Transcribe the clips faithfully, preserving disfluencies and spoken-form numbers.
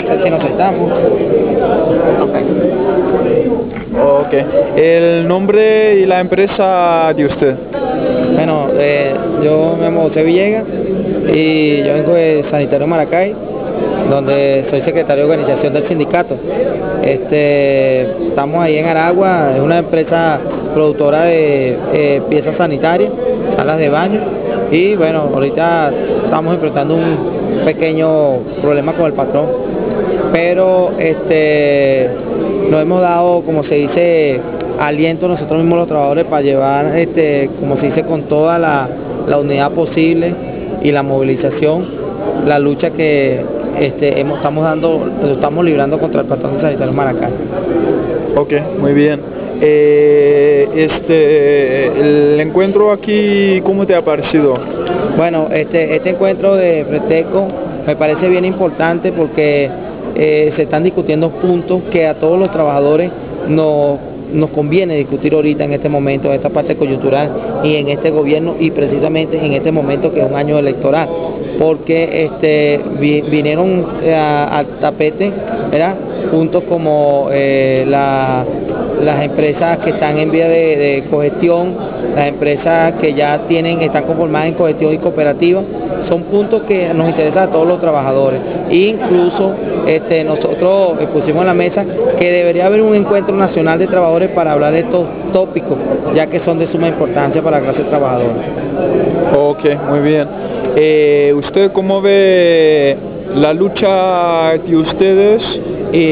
sé si nos sentamos. Ok. ¿El nombre y la empresa de usted? Bueno, eh, yo me llamo José Villegas y yo vengo de Sanitario Maracay, donde soy secretario de organización del sindicato. Este, estamos ahí en Aragua, es una empresa productora de eh, piezas sanitarias, salas de baño, y bueno, ahorita estamos enfrentando un pequeño problema con el patrón, pero este, nos hemos dado, como se dice, aliento nosotros mismos los trabajadores para llevar, este, como se dice, con toda la, la unidad posible y la movilización, la lucha que este, hemos, estamos dando, estamos librando contra el patrón de Sanitario Maracay. Ok, muy bien. Eh, este, el encuentro aquí, ¿cómo te ha parecido? Bueno, este, este encuentro de Freteco me parece bien importante porque eh, se están discutiendo puntos que a todos los trabajadores nos, nos conviene discutir ahorita en este momento, en esta parte coyuntural y en este gobierno, y precisamente en este momento que es un año electoral, porque este, vi, vinieron al tapete, ¿verdad?, puntos como eh, la, las empresas que están en vía de, de cogestión, las empresas que ya tienen, están conformadas en cogestión y cooperativa. Son puntos que nos interesan a todos los trabajadores. Incluso este, nosotros pusimos en la mesa que debería haber un encuentro nacional de trabajadores para hablar de estos tópicos, ya que son de suma importancia para la clase trabajadora. Ok, muy bien. Eh, ¿Usted cómo ve la lucha de ustedes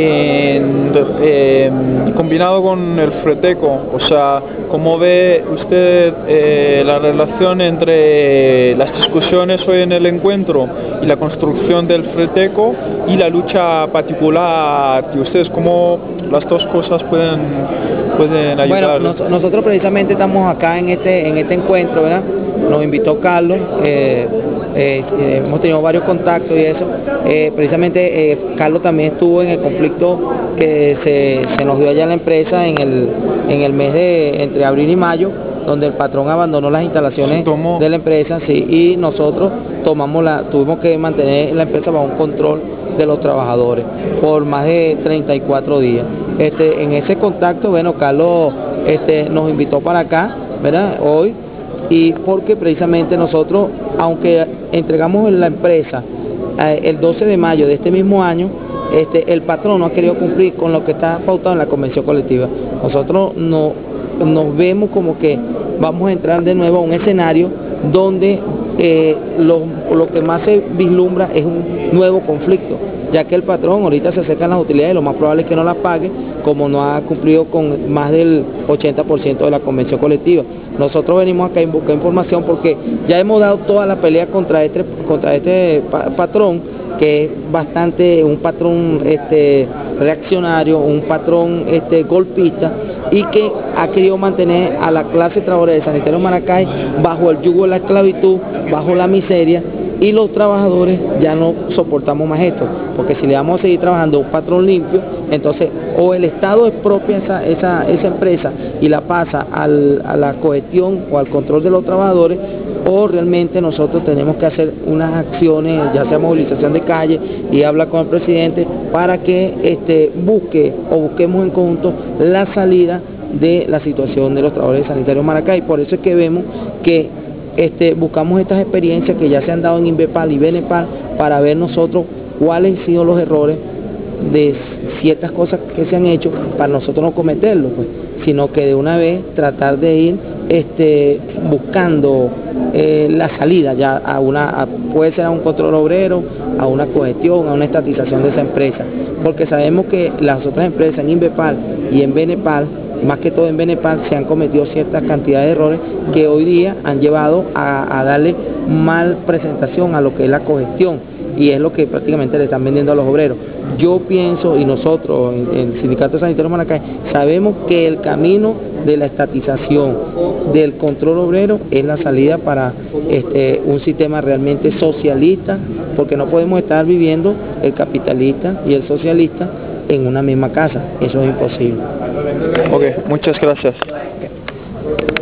en, eh, combinado con el Freteco? O sea, ¿cómo ve usted eh, la relación entre las discusiones hoy en el encuentro y la construcción del Freteco y la lucha particular de ustedes? ¿Cómo las dos cosas pueden, pueden ayudar? Bueno, nos, nosotros precisamente estamos acá en este, en este encuentro, ¿verdad? Nos invitó Carlos, eh, eh, hemos tenido varios contactos y eso. Eh, precisamente eh, Carlos también estuvo en el conflicto que se, se nos dio allá en la empresa en el, en el mes de entre abril y mayo, donde el patrón abandonó las instalaciones de la empresa, sí, y nosotros tomamos la, tuvimos que mantener la empresa bajo un control de los trabajadores por más de treinta y cuatro días. Este, en ese contacto, bueno, Carlos este, nos invitó para acá, ¿verdad?, hoy, y porque precisamente nosotros, aunque entregamos la empresa eh, el doce de mayo de este mismo año, este, el patrón no ha querido cumplir con lo que está pautado en la convención colectiva. Nosotros no, nos vemos como que vamos a entrar de nuevo a un escenario donde eh, lo, lo que más se vislumbra es un nuevo conflicto, ya que el patrón ahorita se acercan las utilidades y lo más probable es que no las pague, como no ha cumplido con más del ochenta por ciento de la convención colectiva. Nosotros venimos acá a buscar información porque ya hemos dado toda la pelea contra este, contra este patrón, que es bastante un patrón este, reaccionario, un patrón este, golpista, y que ha querido mantener a la clase trabajadora de Sanitario Maracay bajo el yugo de la esclavitud, bajo la miseria, y los trabajadores ya no soportamos más esto, porque si le vamos a seguir trabajando a un patrón limpio, entonces o el Estado expropia esa, esa, esa empresa y la pasa al, a la cogestión o al control de los trabajadores, o realmente nosotros tenemos que hacer unas acciones, ya sea movilización de calle, y hablar con el presidente para que este, busque o busquemos en conjunto la salida de la situación de los trabajadores sanitarios Maracay. Por eso es que vemos que este, buscamos estas experiencias que ya se han dado en Inbepal y Benepal para ver nosotros cuáles han sido los errores de ciertas cosas que se han hecho para nosotros no cometerlos, pues, sino que de una vez tratar de ir este, buscando eh, la salida ya a una, a, puede ser a un control obrero, a una cogestión, a una estatización de esa empresa, porque sabemos que las otras empresas en Inbepal y en Benepal, más que todo en Benepal, se han cometido ciertas cantidades de errores que hoy día han llevado a, a darle mal presentación a lo que es la cogestión, y es lo que prácticamente le están vendiendo a los obreros. Yo pienso, y nosotros en el Sindicato Sanitario Maracay, sabemos que el camino de la estatización, del control obrero, es la salida para este, un sistema realmente socialista, porque no podemos estar viviendo el capitalista y el socialista en una misma casa. Eso es imposible. Ok, muchas gracias.